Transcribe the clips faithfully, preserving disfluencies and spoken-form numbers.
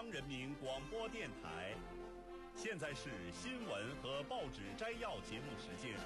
央人民广播电台。现在是新闻和报纸摘要节目时间。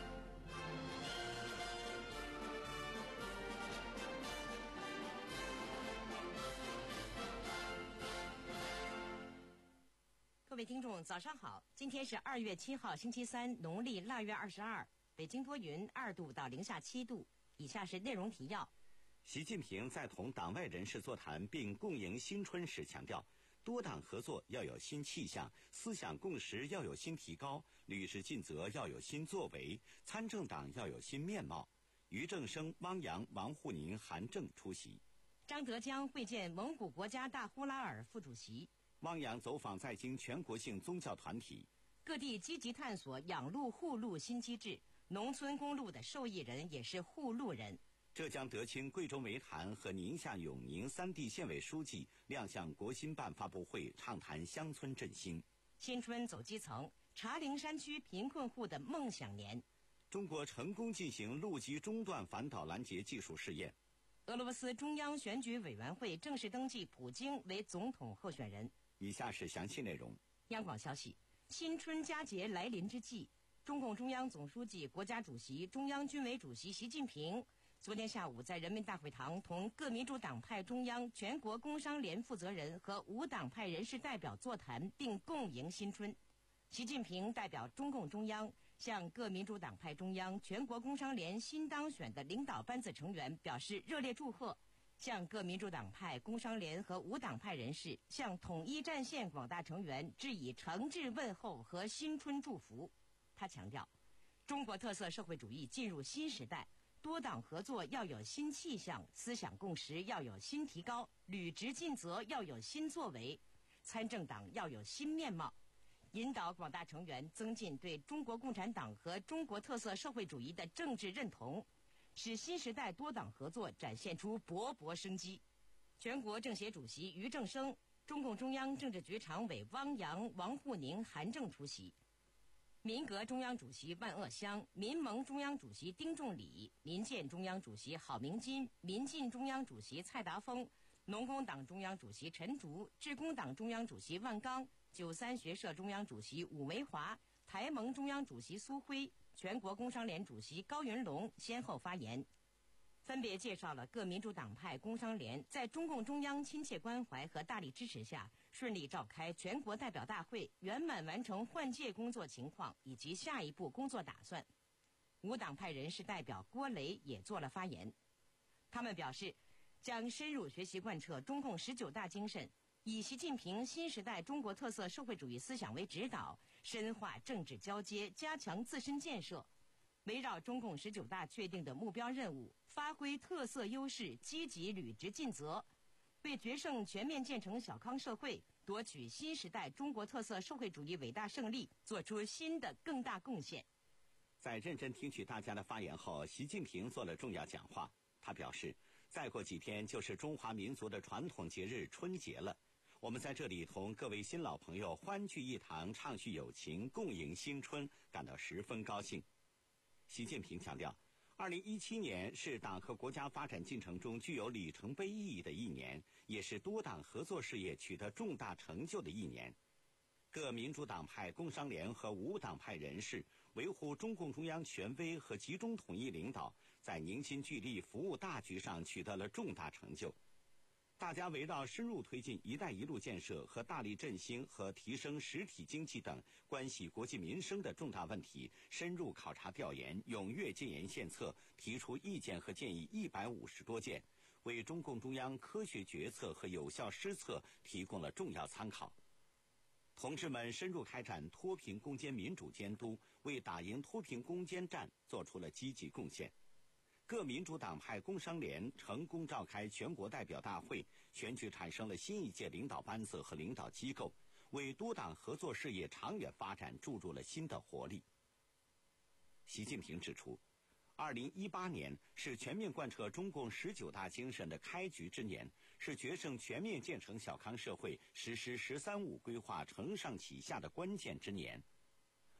各位听众，早上好！今天是二月七号，星期三，农历腊月二十二。北京多云，二度到零下七度。以下是内容提要。 习近平在同党外人士座谈并共迎新春时强调，多党合作要有新气象，思想共识要有新提高，履职尽责要有新作为，参政党要有新面貌。俞正声、汪洋、王沪宁、韩正出席。 张德江会见蒙古国家大呼拉尔副主席。 汪洋走访在京全国性宗教团体。 各地积极探索养路护路新机制，农村公路的受益人也是护路人。 浙江德清、贵州梅潭和宁夏永宁三地县委书记亮相国新办发布会，畅谈乡村振兴。 新春走基层，茶陵山区贫困户的梦想年。 中国成功进行陆基中段反导拦截技术试验。 俄罗斯中央选举委员会正式登记普京为总统候选人。 以下是详细内容。 央广消息，新春佳节来临之际，中共中央总书记、国家主席、中央军委主席习近平昨天下午在人民大会堂同各民主党派中央、全国工商联负责人和无党派人士代表座谈，并共迎新春。习近平代表中共中央向各民主党派中央、全国工商联新当选的领导班子成员表示热烈祝贺，向各民主党派、工商联和无党派人士、向统一战线广大成员致以诚挚问候和新春祝福。他强调，中国特色社会主义进入新时代，多党合作要有新气象，思想共识要有新提高，履职尽责要有新作为，参政党要有新面貌，引导广大成员增进对中国共产党和中国特色社会主义的政治认同，使新时代多党合作展现出勃勃生机。全国政协主席俞正声、中共中央政治局常委汪洋、王沪宁、韩正出席。民革中央主席万鄂湘、民盟中央主席丁仲礼、民建中央主席郝明金、民进中央主席蔡达峰、农工党中央主席陈竹、致公党中央主席万钢、九三学社中央主席武维华、台盟中央主席苏辉、全国工商联主席高云龙先后发言，分别介绍了各民主党派工商联在中共中央亲切关怀和大力支持下，顺利召开全国代表大会，圆满完成换届工作情况以及下一步工作打算。无党派人士代表郭雷也做了发言，他们表示，将深入学习贯彻中共十九大精神，以习近平新时代中国特色社会主义思想为指导，深化政治交接，加强自身建设，围绕中共十九大确定的目标任务，发挥特色优势，积极履职尽责，为决胜全面建成小康社会，夺取新时代中国特色社会主义伟大胜利，做出新的更大贡献。 在认真听取大家的发言后，习近平做了重要讲话。他表示，再过几天就是中华民族的传统节日春节了，我们在这里同各位新老朋友欢聚一堂，畅叙友情，共迎新春，感到十分高兴。习近平强调，二零一七年是党和国家发展进程中具有里程碑意义的一年，也是多党合作事业取得重大成就的一年。各民主党派、工商联和无党派人士维护中共中央权威和集中统一领导，在凝心聚力服务大局上取得了重大成就。大家围绕深入推进“一带一路”建设和大力振兴和提升实体经济等关系国计民生的重大问题，深入考察调研，踊跃建言献策，提出意见和建议一百五十多件，为中共中央科学决策和有效施策提供了重要参考。同志们深入开展脱贫攻坚民主监督，为打赢脱贫攻坚战做出了积极贡献。各民主党派工商联成功召开全国代表大会，选举产生了新一届领导班子和领导机构，为多党合作事业长远发展注入了新的活力。习近平指出，二零一八年是全面贯彻中共十九大精神的开局之年，是决胜全面建成小康社会、实施“十三五”规划承上启下的关键之年。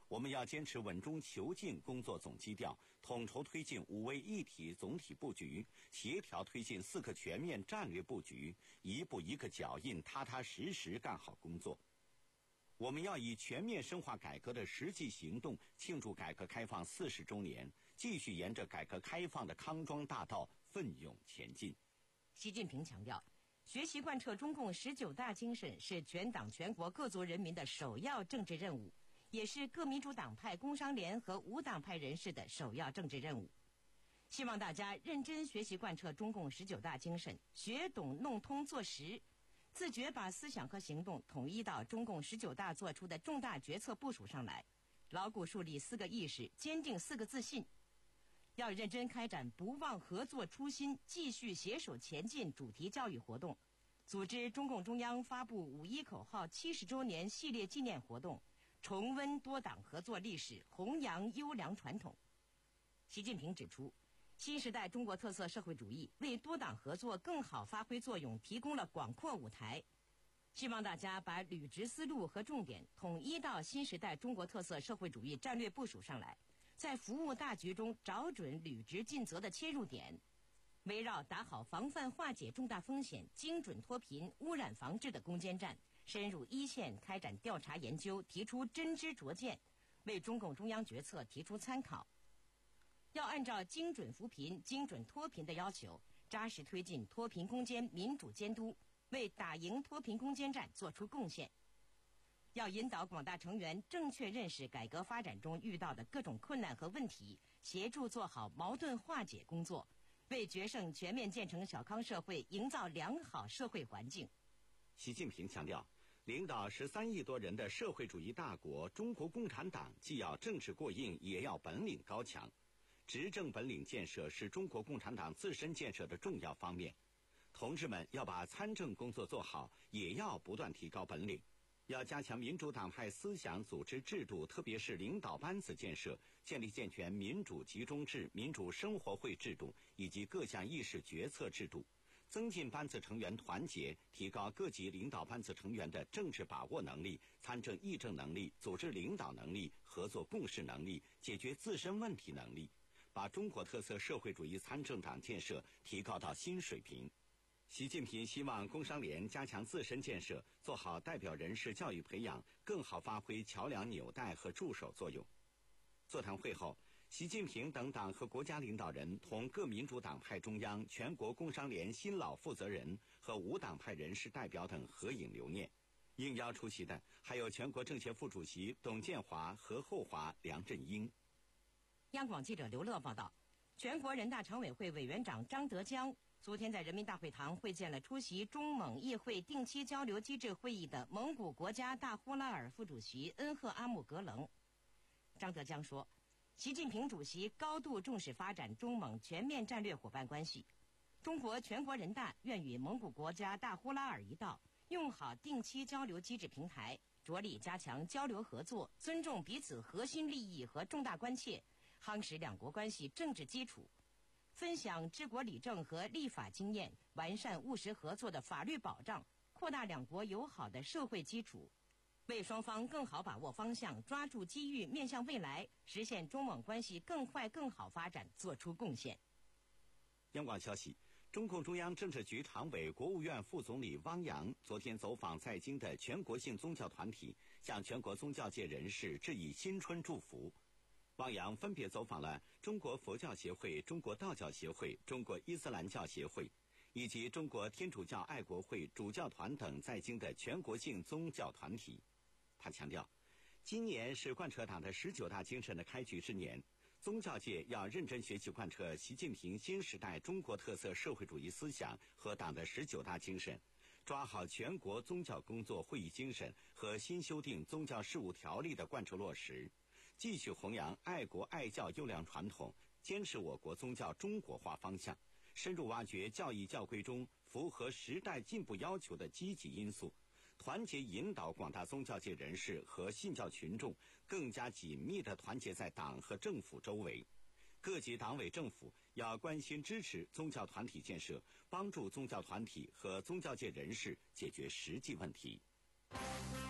我们要坚持稳中求进工作总基调，统筹推进五位一体总体布局，协调推进四个全面战略布局，一步一个脚印，踏踏实实干好工作。我们要以全面深化改革的实际行动，庆祝改革开放四十周年，继续沿着改革开放的康庄大道奋勇前进。 习近平强调，学习贯彻中共十九大精神是全党全国各族人民的首要政治任务，也是各民主党派、工商联和无党派人士的首要政治任务。希望大家认真学习贯彻中共十九大精神，学懂弄通做实，自觉把思想和行动统一到中共十九大作出的重大决策部署上来，牢固树立四个意识，坚定四个自信。要认真开展不忘合作初心，继续携手前进主题教育活动，组织中共中央发布五一口号七十周年系列纪念活动，重温多党合作历史，弘扬优良传统。习近平指出，新时代中国特色社会主义为多党合作更好发挥作用提供了广阔舞台。希望大家把履职思路和重点统一到新时代中国特色社会主义战略部署上来，在服务大局中找准履职尽责的切入点，围绕打好防范化解重大风险、精准脱贫、污染防治的攻坚战，深入一线开展调查研究，提出真知灼见，为中共中央决策提出参考。要按照精准扶贫、精准脱贫的要求，扎实推进脱贫攻坚民主监督，为打赢脱贫攻坚战做出贡献。要引导广大成员正确认识改革发展中遇到的各种困难和问题，协助做好矛盾化解工作，为决胜全面建成小康社会营造良好社会环境。 习近平强调，领导十三亿多人的社会主义大国中国共产党，既要政治过硬，也要本领高强。执政本领建设是中国共产党自身建设的重要方面。同志们要把参政工作做好，也要不断提高本领。要加强民主党派思想组织制度，特别是领导班子建设，建立健全民主集中制、民主生活会制度以及各项议事决策制度，增进班子成员团结，提高各级领导班子成员的政治把握能力、参政议政能力、组织领导能力、合作共事能力、解决自身问题能力，把中国特色社会主义参政党建设提高到新水平。习近平希望工商联加强自身建设，做好代表人士教育培养，更好发挥桥梁纽带和助手作用。座谈会后，习近平等党和国家领导人同各民主党派中央、全国工商联新老负责人和无党派人士代表等合影留念。应邀出席的还有全国政协副主席董建华、何厚华、梁振英。 央广记者刘乐报道，全国人大常委会委员长张德江昨天在人民大会堂会见了出席中蒙议会定期交流机制会议的蒙古国家大呼拉尔副主席恩赫阿木格棱。张德江说，习近平主席高度重视发展中蒙全面战略伙伴关系，中国全国人大愿与蒙古国家大呼拉尔一道，用好定期交流机制平台，着力加强交流合作，尊重彼此核心利益和重大关切，夯实两国关系政治基础，分享治国理政和立法经验，完善务实合作的法律保障，扩大两国友好的社会基础，为双方更好把握方向、抓住机遇、面向未来，实现中蒙关系更快更好发展做出贡献。 央广消息，中共中央政治局常委、国务院副总理汪洋昨天走访在京的全国性宗教团体，向全国宗教界人士致以新春祝福。汪洋分别走访了中国佛教协会、中国道教协会、中国伊斯兰教协会以及中国天主教爱国会主教团等在京的全国性宗教团体。他强调，今年是贯彻党的十九大精神的开局之年，宗教界要认真学习贯彻习近平新时代中国特色社会主义思想和党的十九大精神，抓好全国宗教工作会议精神和新修订宗教事务条例的贯彻落实，继续弘扬爱国爱教优良传统，坚持我国宗教中国化方向，深入挖掘教义教规中符合时代进步要求的积极因素，团结引导广大宗教界人士和信教群众更加紧密地团结在党和政府周围。各级党委政府要关心支持宗教团体建设，帮助宗教团体和宗教界人士解决实际问题。 在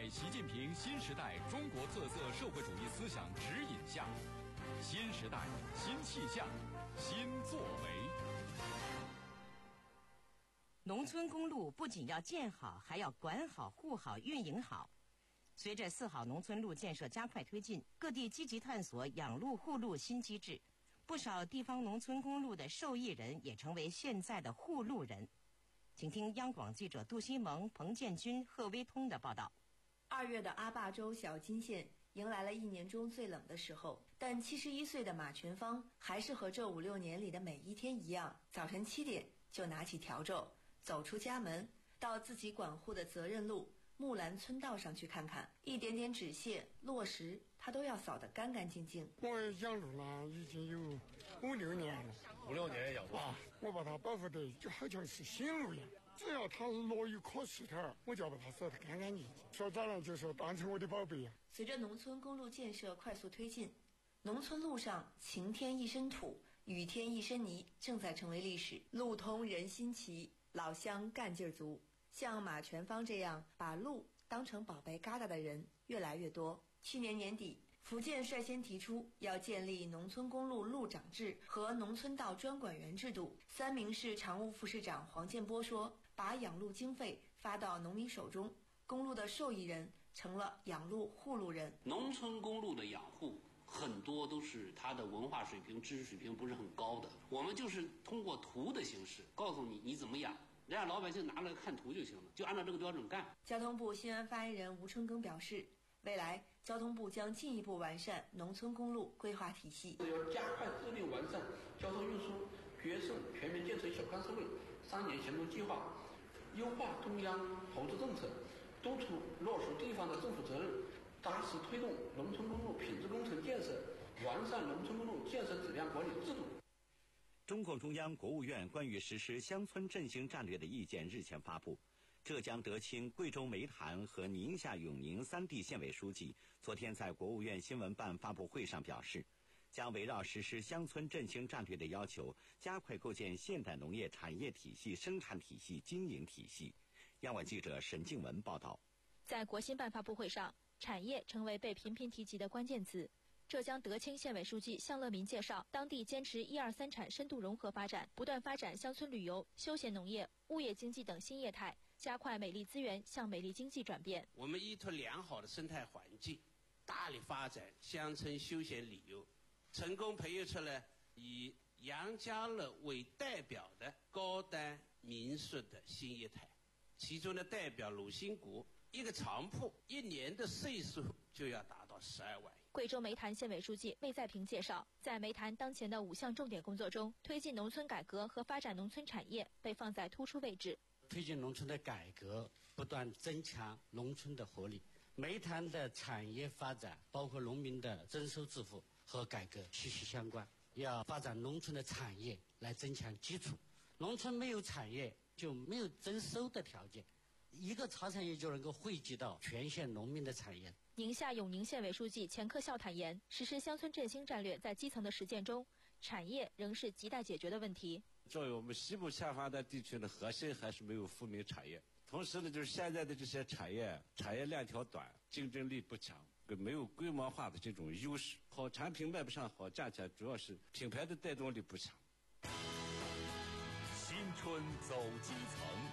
在习近平新时代中国特色社会主义思想指引下，新时代新气象新作为。 农村公路不仅要建好，还要管好、护好、运营好。随着四好农村路建设加快推进，各地积极探索养路护路新机制，不少地方农村公路的受益人也成为现在的护路人。请听央广记者杜新萌、彭建军、贺威通的报道。 二月的阿坝州小金县迎来了一年中最冷的时候，但七十一岁的马全芳还是和这五六年里的每一天一样，早晨七点就拿起笤帚，走出家门，到自己管护的责任路木兰村道上去看看，一点点纸屑落石他都要扫得干干净净。 我养路了已经有五六年了， 五六年养路啊，我把它保护得就好像是新路一样，只要它落一颗石头，我就要把它扫得干干净净。说早上就说当成我的宝贝啊。 随着农村公路建设快速推进，农村路上晴天一身土，雨天一身泥正在成为历史。路通人心齐，老乡干劲儿足。像马全芳这样把路当成宝贝疙瘩的人越来越多。去年年底，福建率先提出要建立农村公路路长制和农村道专管员制度。三明市常务副市长黄建波说，把养路经费发到农民手中，公路的受益人成了养路护路人。 农村公路的养护很多都是他的文化水平、知识水平不是很高的，我们就是通过图的形式告诉你你怎么养，人家老百姓拿来看图就行了，就按照这个标准干。 交通部新闻发言人吴春耕表示，未来交通部将进一步完善农村公路规划体系， 要加快制定完善交通运输决胜全面建成小康社会三年行动计划，优化中央投资政策，督促落实地方的政府责任，扎实推动农村公路品质工程建设，完善农村公路建设质量管理制度。 中共中央、国务院关于实施乡村振兴战略的意见日前发布。浙江德清、贵州煤炭和宁夏永宁三地县委书记昨天在国务院新闻办发布会上表示，将围绕实施乡村振兴战略的要求，加快构建现代农业产业体系、生产体系、经营体系。央广记者沈静文报道。 在国新办发布会上，产业成为被频频提及的关键词。浙江德清县委书记向乐民介绍，当地坚持一二三产深度融合发展，不断发展乡村旅游、休闲农业、物业经济等新业态，加快美丽资源向美丽经济转变。 我们依托良好的生态环境，大力发展乡村休闲旅游，成功培育出了以杨家乐为代表的高端民宿的新业态。其中的代表鲁新谷，一个床铺一年的税收就要达到十二万。 贵州煤炭县委书记魏在平介绍，在煤炭当前的五项重点工作中，推进农村改革和发展农村产业被放在突出位置。 推进农村的改革，不断增强农村的活力。煤炭的产业发展，包括农民的增收致富和改革息息相关。要发展农村的产业来增强基础，农村没有产业就没有增收的条件，一个茶产业就能够惠及到全县农民的产业。 宁夏永宁县委书记钱克孝坦言，实施乡村振兴战略在基层的实践中，产业仍是亟待解决的问题。 作为我们西部欠发达地区的核心，还是没有富民产业。同时呢，就是现在的这些产业，产业链条短，竞争力不强，没有规模化的这种优势，好产品卖不上好价钱，主要是品牌的带动力不强。 新春走基层。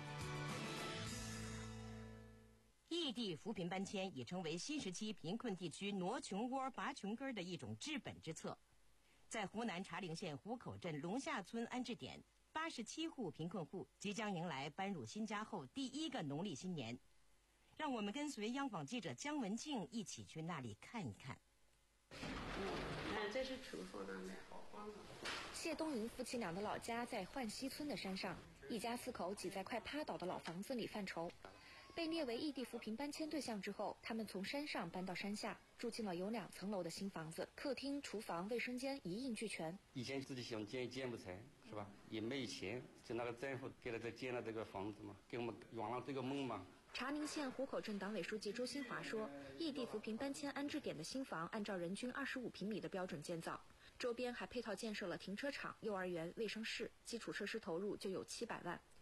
异地扶贫搬迁已成为新时期贫困地区挪穷窝、拔穷根的一种治本之策。在湖南茶陵县湖口镇龙下村安置点，八十七户贫困户即将迎来搬入新家后第一个农历新年。让我们跟随央广记者姜文静一起去那里看一看。 嗯，看这是厨房那里，好荒凉。 谢东云夫妻俩的老家在浣溪村的山上，一家四口挤在快趴倒的老房子里犯愁。被列为异地扶贫搬迁对象之后，他们从山上搬到山下，住进了有两层楼的新房子，客厅、厨房、卫生间一应俱全。 以前自己想建一建不成，是吧？也没钱，就那个政府给了这建了这个房子嘛，给我们圆了这个梦嘛。 茶陵县湖口镇党委书记周新华说，异地扶贫搬迁安置点的新房按照人均二十五平米的标准建造，周边还配套建设了停车场、幼儿园、卫生室，基础设施投入就有七百万。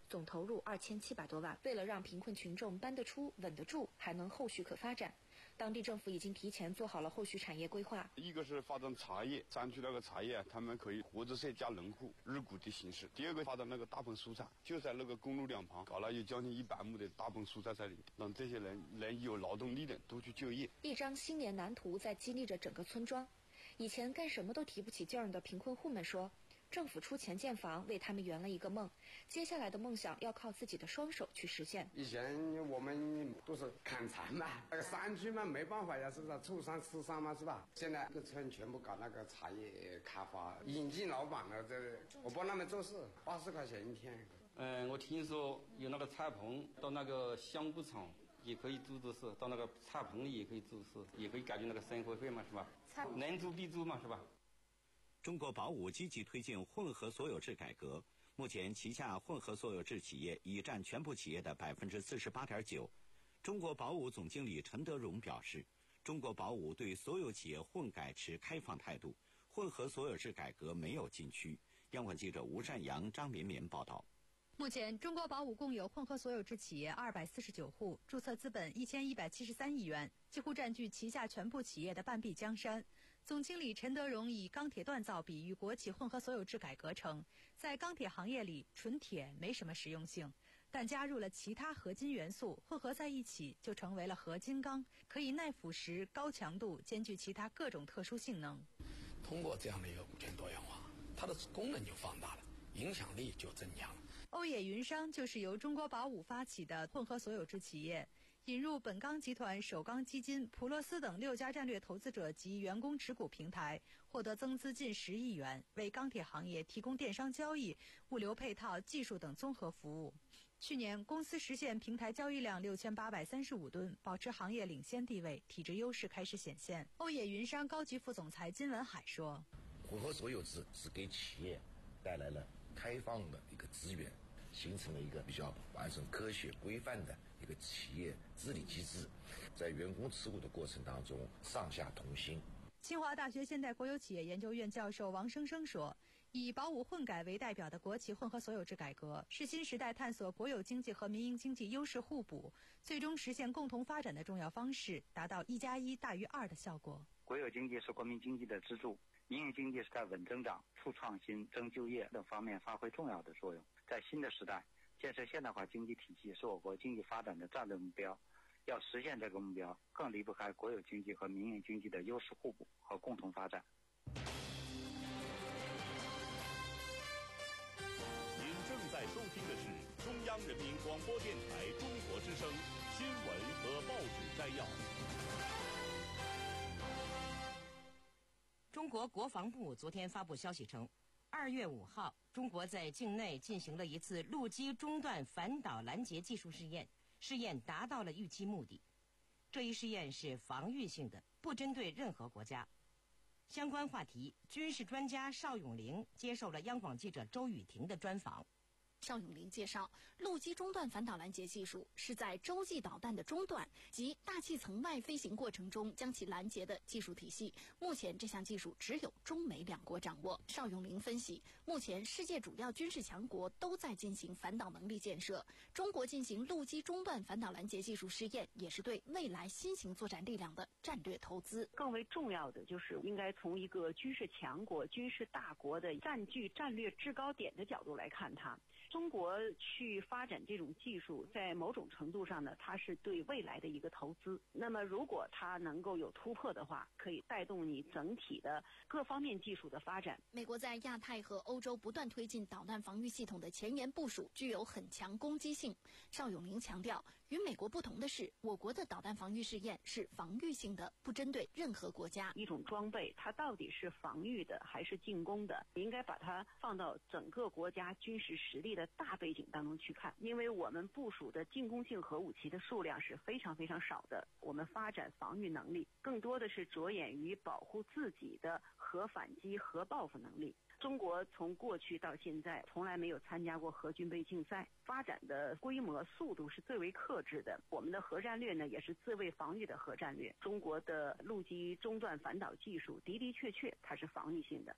总投入二千七百多万。为了让贫困群众搬得出、稳得住，还能后续可发展，当地政府已经提前做好了后续产业规划。 一个是发展茶叶，占据那个茶叶，他们可以合作社加农户日股的形式。第二个发展那个大棚蔬菜，就在那个公路两旁搞了有将近一百亩的大棚蔬菜在里面，让这些人能有劳动力的都去就业。 一张新年蓝图在激励着整个村庄。以前干什么都提不起劲儿的贫困户们说，政府出钱建房，为他们圆了一个梦。接下来的梦想要靠自己的双手去实现。 以前我们都是砍柴嘛，那个山区嘛，没办法呀，是不是？出山吃山嘛，是吧？现在各村全部搞那个茶叶开发，引进老板了，这我帮他们做事，八十块钱一天。 嗯，我听说有那个菜棚，到那个香菇厂也可以做做事，到那个菜棚里也可以做事，也可以改变那个生活费嘛，是吧？能租必租嘛，是吧？ 中国宝武积极推进混合所有制改革，目前旗下混合所有制企业已占全部企业的百分之四十八点九。中国宝武总经理陈德荣表示，中国宝武对所有企业混改持开放态度，混合所有制改革没有禁区。央广记者吴善阳、张绵绵报道。 目前，中国宝武共有混合所有制企业二百四十九户，注册资本一千一百七十三亿元，几乎占据旗下全部企业的半壁江山。总经理陈德荣以钢铁锻造比喻国企混合所有制改革称，在钢铁行业里，纯铁没什么实用性，但加入了其他合金元素，混合在一起就成为了合金钢，可以耐腐蚀、高强度，兼具其他各种特殊性能。 通过这样的一个五权多元化，它的功能就放大了，影响力就增强了。 欧野云商就是由中国宝武发起的混合所有制企业，引入本钢集团、首钢基金、普洛斯等六家战略投资者及员工持股平台，获得增资近十亿元，为钢铁行业提供电商交易、物流配套、技术等综合服务。去年，公司实现平台交易量六千八百三十五吨，保持行业领先地位，体制优势开始显现。欧野云商高级副总裁金文海说：“ 混合所有制是给企业带来了开放的一个资源，形成了一个比较完善、科学、规范的一个企业治理机制，在员工持股的过程当中上下同心。” 清华大学现代国有企业研究院教授王生生说，以宝武混改为代表的国企混合所有制改革，是新时代探索国有经济和民营经济优势互补，最终实现共同发展的重要方式，达到一加一大于二的效果。 国有经济是国民经济的支柱，民营经济是在稳增长、促创新、增就业等方面发挥重要的作用。在新的时代，建设现代化经济体系是我国经济发展的战略目标。要实现这个目标，更离不开国有经济和民营经济的优势互补和共同发展。 您正在收听的是中央人民广播电台中国之声新闻和报纸摘要。 中国国防部昨天发布消息称，二月五号，中国在境内进行了一次陆基中段反导拦截技术试验。试验达到了预期目的，这一试验是防御性的，不针对任何国家。相关话题，军事专家邵永龄接受了央广记者周雨婷的专访。 邵永龄介绍，陆基中段反导拦截技术是在洲际导弹的中段及大气层外飞行过程中将其拦截的技术体系。目前这项技术只有中美两国掌握。邵永龄分析，目前世界主要军事强国都在进行反导能力建设，中国进行陆基中段反导拦截技术试验，也是对未来新型作战力量的战略投资。 更为重要的就是应该从一个军事强国、军事大国的占据战略制高点的角度来看它。中国去发展这种技术，在某种程度上呢，它是对未来的一个投资。那么，如果它能够有突破的话，可以带动你整体的各方面技术的发展。 美国在亚太和欧洲不断推进导弹防御系统的前沿部署，具有很强攻击性。邵永龄强调，与美国不同的是，我国的导弹防御试验是防御性的，不针对任何国家。 一种装备，它到底是防御的还是进攻的，应该把它放到整个国家军事实力的大背景当中去看，因为我们部署的进攻性核武器的数量是非常非常少的，我们发展防御能力更多的是着眼于保护自己的核反击、核报复能力。中国从过去到现在从来没有参加过核军备竞赛，发展的规模、速度是最为克制的。我们的核战略呢，也是自卫防御的核战略。中国的陆基中段反导技术的的确确它是防御性的。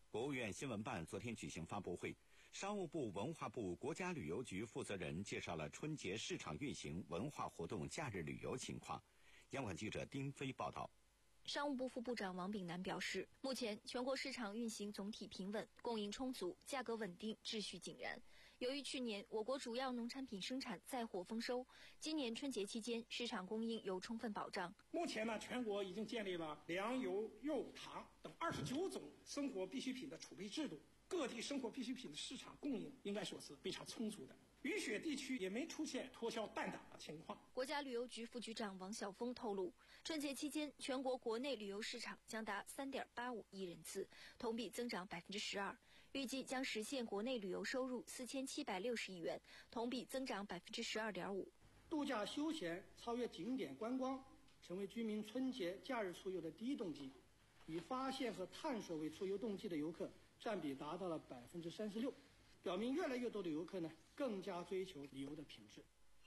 国务院新闻办昨天举行发布会，商务部、文化部、国家旅游局负责人介绍了春节市场运行、文化活动、假日旅游情况。央广记者丁飞报道。 商务部副部长王炳南表示，目前全国市场运行总体平稳，供应充足，价格稳定，秩序井然。由于去年我国主要农产品生产再获丰收，今年春节期间市场供应有充分保障。 目前呢，全国已经建立了粮油肉糖等二十九种生活必需品的储备制度，各地生活必需品的市场供应应该说是非常充足的。雨雪地区也没出现脱销断档的情况。 国家旅游局副局长王晓峰透露，春节期间全国国内旅游市场将达 三点八五亿人次，同比增长 百分之十二， 预计将实现国内旅游收入四千七百六十亿元，同比增长 百分之十二点五。 度假休闲超越景点观光，成为居民春节假日出游的第一动机，以发现和探索为出游动机的游客占比达到了 百分之三十六， 表明越来越多的游客呢更加追求旅游的品质。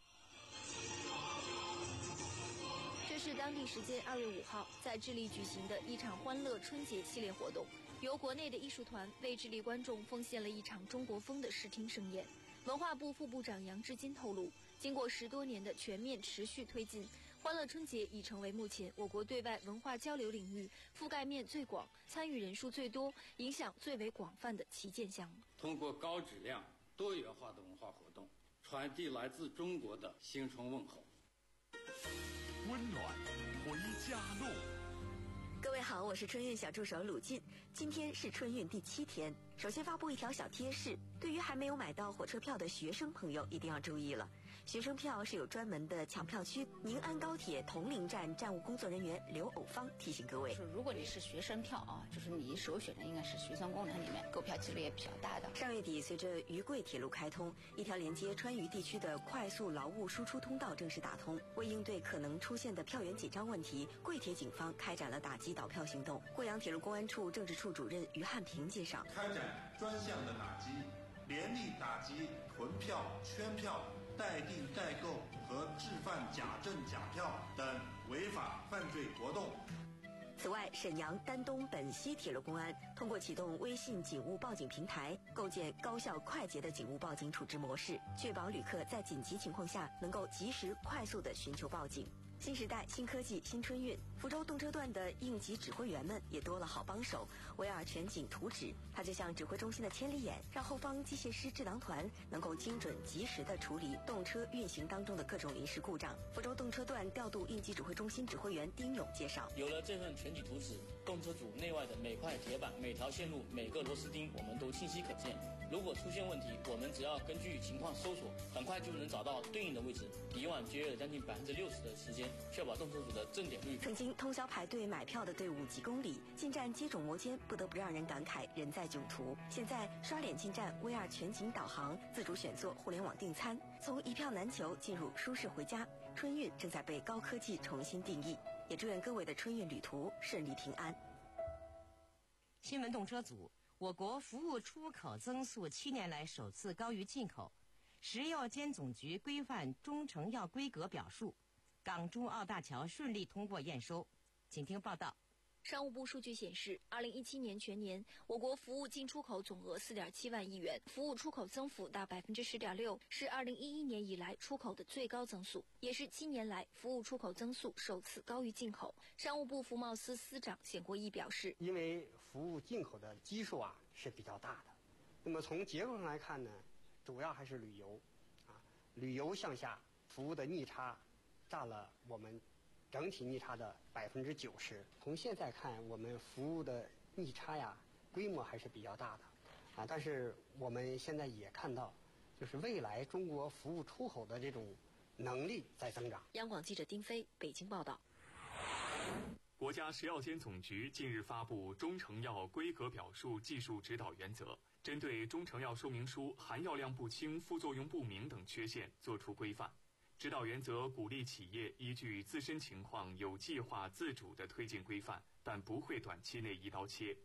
这是当地时间二月五号在智利举行的一场欢乐春节系列活动，由国内的艺术团为智利观众奉献了一场中国风的视听盛宴。文化部副部长杨志金透露，经过十多年的全面持续推进，欢乐春节已成为目前我国对外文化交流领域覆盖面最广、参与人数最多、影响最为广泛的旗舰项目。 通过高质量、多元化的文化活动，传递来自中国的新春问候。 温暖回家路。 各位好，我是春运小助手鲁静。今天是春运第七天，首先发布一条小贴士，对于还没有买到火车票的学生朋友一定要注意了。学生票是有专门的抢票区，宁安高铁铜陵站站务工作人员刘偶芳提醒各位， 如果你是学生票啊，就是你首选的应该是学生工程里面购票几率也比较大的。 上月底，随着渝贵铁路开通，一条连接川渝地区的快速劳务输出通道正式打通。为应对可能出现的票源紧张问题，贵铁警方开展了打击倒票行动。贵阳铁路公安处政治处主任于汉平介绍， 开展专项的打击，联力打击囤票、圈票、代订代购和制贩假证假票等违法犯罪活动。 此外，沈阳、丹东、本溪铁路公安通过启动微信警务报警平台，构建高效快捷的警务报警处置模式，确保旅客在紧急情况下能够及时快速地寻求报警。新时代、新科技、新春运，福州动车段的应急指挥员们也多了好帮手。维尔全景图纸，它就像指挥中心的千里眼，让后方机械师智囊团能够精准及时地处理动车运行当中的各种临时故障。福州动车段调度应急指挥中心指挥员丁勇介绍， 有了这份全景图纸，动车组内外的每块铁板、每条线路、每个螺丝钉，我们都清晰可见。如果出现问题，我们只要根据情况搜索，很快就能找到对应的位置，比以往节约了将近百分之六十的时间，确保动车组的正点率。 曾经通宵排队买票的队伍几公里，进站接踵摩肩，不得不让人感慨人在囧途。现在刷脸进站 V R 全景导航，自主选座互联网订餐，从一票难求进入舒适回家。春运正在被高科技重新定义，也祝愿各位的春运旅途顺利平安。 新闻动车组，我国服务出口增速七年来首次高于进口。食药监总局规范中成药规格表述，港珠澳大桥顺利通过验收。请听报道。 商务部数据显示，二零一七年全年，我国服务进出口总额四点七万亿元，服务出口增幅达百分之十点六，是二零一一年以来出口的最高增速，也是七年来服务出口增速首次高于进口。商务部服贸司司长冼国义表示， 因为服务进口的基数啊是比较大的，那么从结构上来看呢，主要还是旅游，啊，旅游向下服务的逆差占了我们整体逆差的百分之九十。从现在看，我们服务的逆差呀，规模还是比较大的，啊，但是我们现在也看到，就是未来中国服务出口的这种能力在增长。 央广记者丁飞北京报道。 国家食药监总局近日发布中成药规格表述技术指导原则，针对中成药说明书含药量不清、副作用不明等缺陷作出规范。指导原则鼓励企业依据自身情况有计划、自主地推进规范，但不会短期内一刀切。对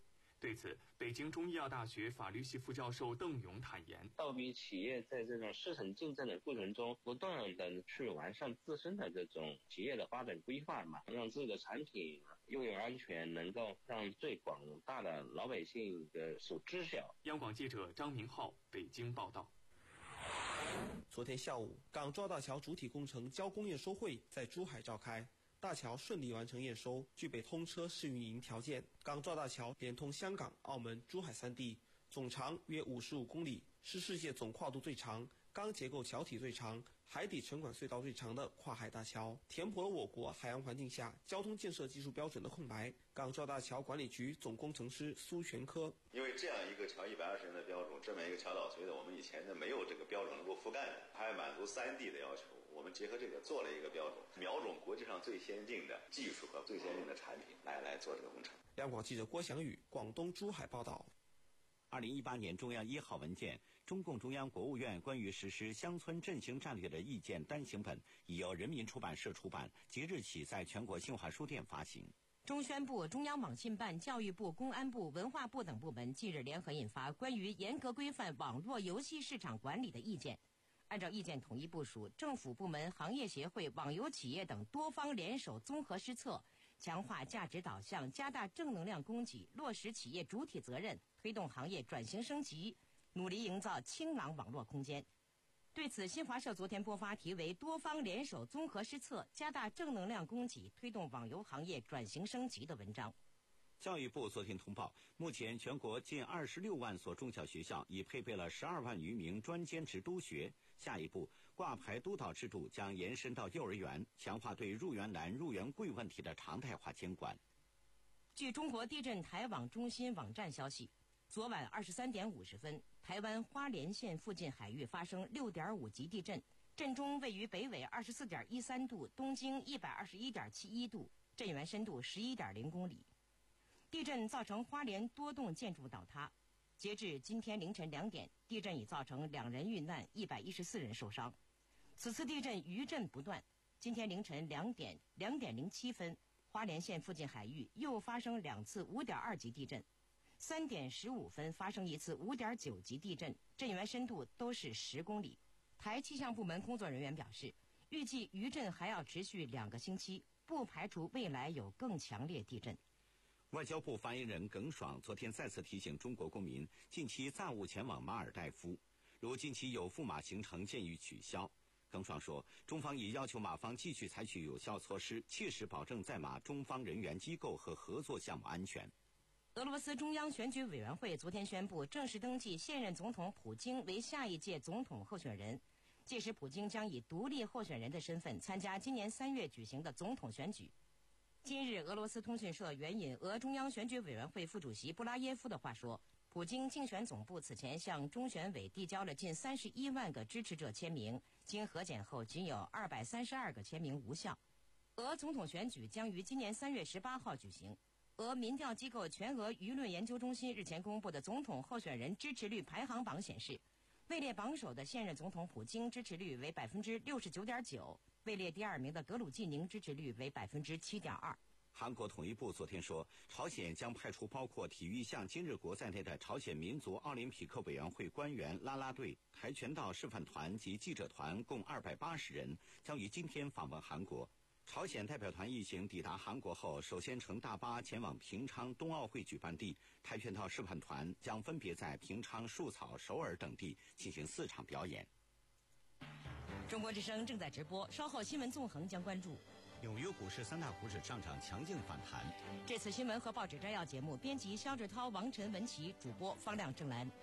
对此，北京中医药大学法律系副教授邓勇坦言， 倒逼企业在这种市场竞争的过程中，不断的去完善自身的这种企业的发展规范嘛，让自己的产品又有安全，能够让最广大的老百姓的所知晓。 央广记者张明浩北京报道。 昨天下午，港珠澳大桥主体工程交工验收会在珠海召开，大桥顺利完成验收，具备通车试运营条件。港珠澳大桥连通香港、澳门、珠海三地，总长约五十五公里，是世界总跨度最长、钢结构桥体最长、海底沉管隧道最长的跨海大桥，填补了我国海洋环境下交通建设技术标准的空白。港珠澳大桥管理局总工程师苏全科， 因为这样一个桥一百二十年的标准，这么一个桥岛隧道，我们以前呢没有这个标准能够覆盖的，还要满足三地的要求。我们结合这个做了一个标准，瞄准国际上最先进的技术和最先进的产品来来做这个工程。 央广记者郭翔宇广东珠海报道。 二零一八年中央一号文件《中共中央、国务院关于实施乡村振兴战略的意见》单行本已由人民出版社出版，即日起在全国新华书店发行。 中宣部、中央网信办、教育部、公安部、文化部等部门近日联合印发关于严格规范网络游戏市场管理的意见。按照意见统一部署，政府部门、行业协会、网游企业等多方联手综合施策，强化价值导向，加大正能量供给，落实企业主体责任，推动行业转型升级，努力营造清朗网络空间。对此，新华社昨天播发题为“多方联手综合施策，加大正能量供给，推动网游行业转型升级”的文章。 教育部昨天通报，目前全国近二十六万所中小学校已配备了十二万余名专兼职督学。下一步，挂牌督导制度将延伸到幼儿园，强化对入园难、入园贵问题的常态化监管。 据中国地震台网中心网站消息，昨晚二十三点五十分，台湾花莲县附近海域发生六点五级地震，震中位于北纬二十四点一三度，东经一百二十一点七一度，震源深度十一点零公里。地震造成花莲多栋建筑倒塌。截至今天凌晨两点，地震已造成两人遇难，一百一十四人受伤。此次地震余震不断。今天凌晨两点两点零七分，花莲县附近海域又发生两次五点二级地震。三点十五分发生一次五点九级地震，震源深度都是十公里。台气象部门工作人员表示，预计余震还要持续两个星期，不排除未来有更强烈地震。 外交部发言人耿爽昨天再次提醒中国公民，近期暂勿前往马尔代夫，如近期有赴马行程建议取消。耿爽说，中方已要求马方继续采取有效措施，切实保证在马中方人员、机构和合作项目安全。 俄罗斯中央选举委员会昨天宣布，正式登记现任总统普京为下一届总统候选人。届时，普京将以独立候选人的身份参加今年三月举行的总统选举。今日，俄罗斯通讯社援引俄中央选举委员会副主席布拉耶夫的话说，普京竞选总部此前向中选委递交了近三十一万个支持者签名，经核检后仅有二百三十二个签名无效。俄总统选举将于今年三月十八号举行。俄民调机构全俄舆论研究中心日前公布的总统候选人支持率排行榜显示，位列榜首的现任总统普京支持率为百分之六十九点九。位列第二名的格鲁季宁支持率为百分之七点二。 韩国统一部昨天说，朝鲜将派出包括体育项金日国在内的朝鲜民族奥林匹克委员会官员、啦啦队、跆拳道示范团及记者团共二百八十人，将于今天访问韩国。朝鲜代表团一行抵达韩国后，首先乘大巴前往平昌冬奥会举办地，跆拳道示范团将分别在平昌、树草、首尔等地进行四场表演。 中国之声正在直播，稍后新闻纵横将关注。 纽约股市三大股指上涨强劲反弹。 这次新闻和报纸摘要节目，编辑肖志涛、王晨、文琪，主播方亮、郑兰。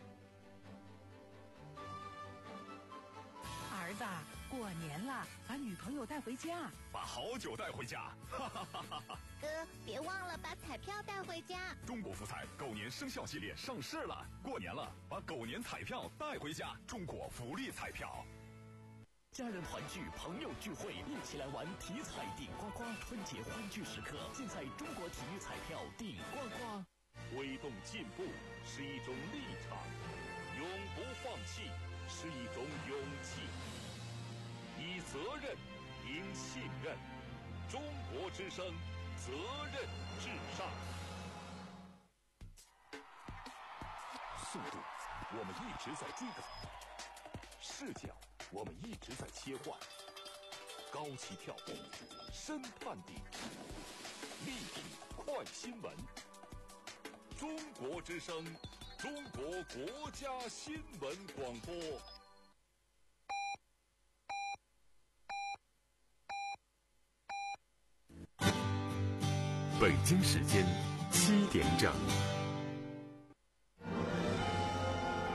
儿子，过年了，把女朋友带回家， 把好酒带回家，哈哈哈哈哈！ 哥，别忘了把彩票带回家。 中国福彩狗年生肖系列上市了，过年了，把狗年彩票带回家。中国福利彩票。 家人团聚，朋友聚会，一起来玩体彩顶呱呱！春节欢聚时刻，尽在中国体育彩票顶呱呱。 推动进步是一种立场，永不放弃是一种勇气。以责任赢信任，中国之声，责任至上。 速度，我们一直在追赶；视角，我们一直在切换。高起跳，深探底，立体快新闻。中国之声，中国国家新闻广播。 北京时间七点整。